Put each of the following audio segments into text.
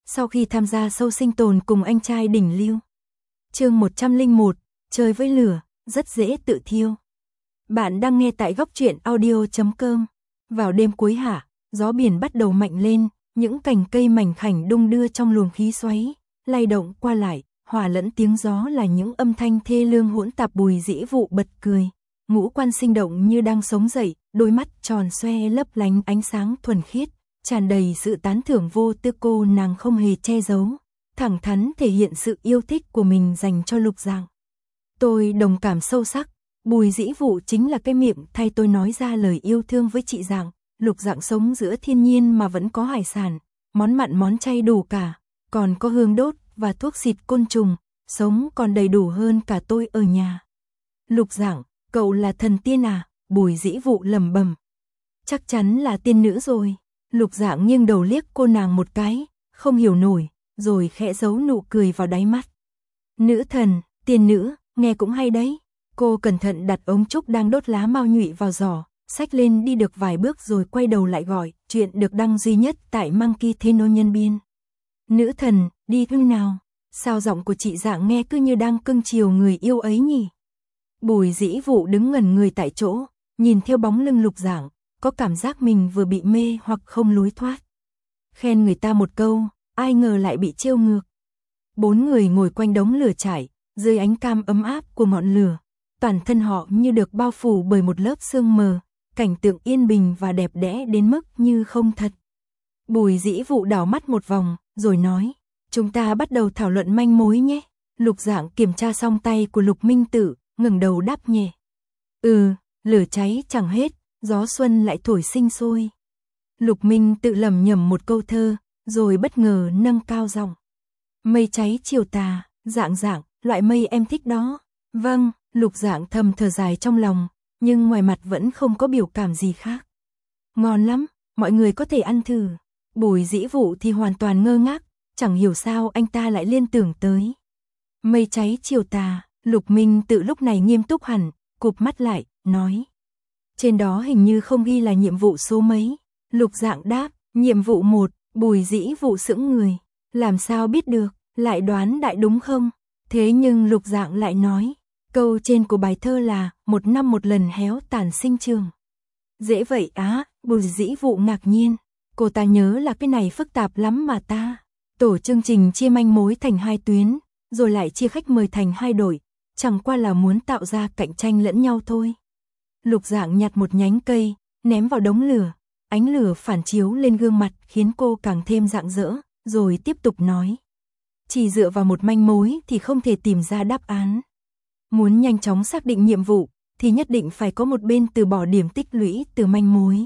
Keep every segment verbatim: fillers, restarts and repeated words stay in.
sau khi tham gia show sinh tồn cùng anh trai đỉnh lưu. Chương một trăm lẻ một, chơi với lửa, rất dễ tự thiêu. Bạn đang nghe tại góc truyện audio chấm com. Vào đêm cuối hạ, gió biển bắt đầu mạnh lên, những cành cây mảnh khảnh đung đưa trong luồng khí xoáy, lay động qua lại, hòa lẫn tiếng gió là những âm thanh thê lương hỗn tạp. Bùi Dĩ Vụ bật cười, ngũ quan sinh động như đang sống dậy, đôi mắt tròn xoe lấp lánh ánh sáng thuần khiết, tràn đầy sự tán thưởng vô tư. Cô nàng không hề che giấu, thẳng thắn thể hiện sự yêu thích của mình dành cho Lục Dạng. Tôi đồng cảm sâu sắc, Bùi Dĩ Vụ chính là cái miệng thay tôi nói ra lời yêu thương với chị Dạng. Lục Dạng sống giữa thiên nhiên mà vẫn có hải sản, món mặn món chay đủ cả, còn có hương đốt và thuốc xịt côn trùng, sống còn đầy đủ hơn cả tôi ở nhà. Lục Dạng, cậu là thần tiên à? Bùi Dĩ Vụ lẩm bẩm. Chắc chắn là tiên nữ rồi. Lục Dạng nghiêng đầu liếc cô nàng một cái, không hiểu nổi, rồi khẽ giấu nụ cười vào đáy mắt. Nữ thần, tiên nữ, nghe cũng hay đấy. Cô cẩn thận đặt ống trúc đang đốt lá mao nhụy vào giỏ, xách lên đi được vài bước rồi quay đầu lại gọi. Chuyện được đăng duy nhất tại Monkey Theno Nhân Biên. Nữ thần, đi thôi nào. Sao giọng của chị Dạng nghe cứ như đang cưng chiều người yêu ấy nhỉ? Bùi Dĩ Vụ đứng ngẩn người tại chỗ, nhìn theo bóng lưng Lục Dạng, có cảm giác mình vừa bị mê hoặc không lối thoát. Khen người ta một câu, ai ngờ lại bị trêu ngược. Bốn người ngồi quanh đống lửa trải, dưới ánh cam ấm áp của ngọn lửa, toàn thân họ như được bao phủ bởi một lớp sương mờ, cảnh tượng yên bình và đẹp đẽ đến mức như không thật. Bùi Dĩ Vụ đảo mắt một vòng, rồi nói, chúng ta bắt đầu thảo luận manh mối nhé. Lục Dạng kiểm tra xong tay của Lục Minh Tử, ngẩng đầu đáp nhẹ. Ừ, lửa cháy chẳng hết, gió xuân lại thổi sinh sôi. Lục Minh Tự lẩm nhẩm một câu thơ, rồi bất ngờ nâng cao giọng. Mây cháy chiều tà, Dạng Dạng, loại mây em thích đó. Vâng, Lục Dạng thầm thở dài trong lòng, nhưng ngoài mặt vẫn không có biểu cảm gì khác. Ngon lắm, mọi người có thể ăn thử. Bùi Dĩ Vụ thì hoàn toàn ngơ ngác, chẳng hiểu sao anh ta lại liên tưởng tới mây cháy chiều tà. Lục Minh Tự lúc này nghiêm túc hẳn, cụp mắt lại, nói. Trên đó hình như không ghi là nhiệm vụ số mấy. Lục Dạng đáp, nhiệm vụ một. Bùi Dĩ Vụ sững người, làm sao biết được, lại đoán đại đúng không? Thế nhưng Lục Dạng lại nói, câu trên của bài thơ là một năm một lần héo tàn sinh trường. Dễ vậy á? Bùi Dĩ Vụ ngạc nhiên, cô ta nhớ là cái này phức tạp lắm mà ta. Tổ chương trình chia manh mối thành hai tuyến, rồi lại chia khách mời thành hai đội, chẳng qua là muốn tạo ra cạnh tranh lẫn nhau thôi. Lục Dạng nhặt một nhánh cây, ném vào đống lửa, ánh lửa phản chiếu lên gương mặt khiến cô càng thêm rạng rỡ, rồi tiếp tục nói. Chỉ dựa vào một manh mối thì không thể tìm ra đáp án. Muốn nhanh chóng xác định nhiệm vụ, thì nhất định phải có một bên từ bỏ điểm tích lũy từ manh mối.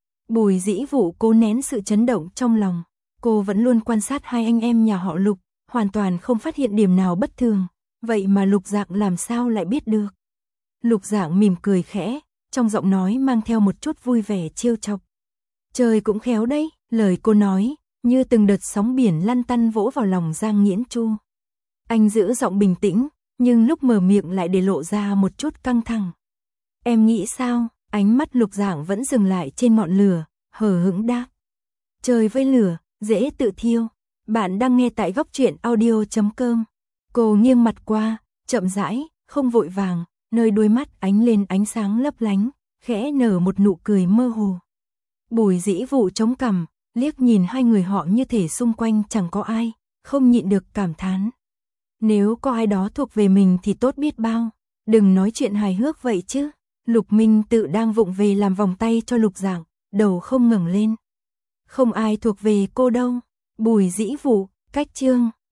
Bùi Dĩ Vụ cố nén sự chấn động trong lòng, cô vẫn luôn quan sát hai anh em nhà họ Lục, hoàn toàn không phát hiện điểm nào bất thường, vậy mà Lục Dạng làm sao lại biết được. Lục Dạng mỉm cười khẽ, trong giọng nói mang theo một chút vui vẻ trêu chọc. Trời cũng khéo đấy, lời cô nói, như từng đợt sóng biển lăn tăn vỗ vào lòng Giang Nghiễn Chu. Anh giữ giọng bình tĩnh, nhưng lúc mở miệng lại để lộ ra một chút căng thẳng. Em nghĩ sao? Ánh mắt Lục Dạng vẫn dừng lại trên ngọn lửa, hờ hững đáp. Chơi với lửa, dễ tự thiêu. Bạn đang nghe tại góc truyện audio chấm com. Cô nghiêng mặt qua, chậm rãi, không vội vàng, nơi đôi mắt ánh lên ánh sáng lấp lánh, khẽ nở một nụ cười mơ hồ. Bùi Dĩ Vụ chống cằm, liếc nhìn hai người họ như thể xung quanh chẳng có ai, không nhịn được cảm thán. Nếu có ai đó thuộc về mình thì tốt biết bao, đừng nói chuyện hài hước vậy chứ. Lục Minh Tự đang vụng về làm vòng tay cho Lục Dạng, đầu không ngẩng lên. Không ai thuộc về cô đâu. Bùi Dĩ Vụ, cách chương.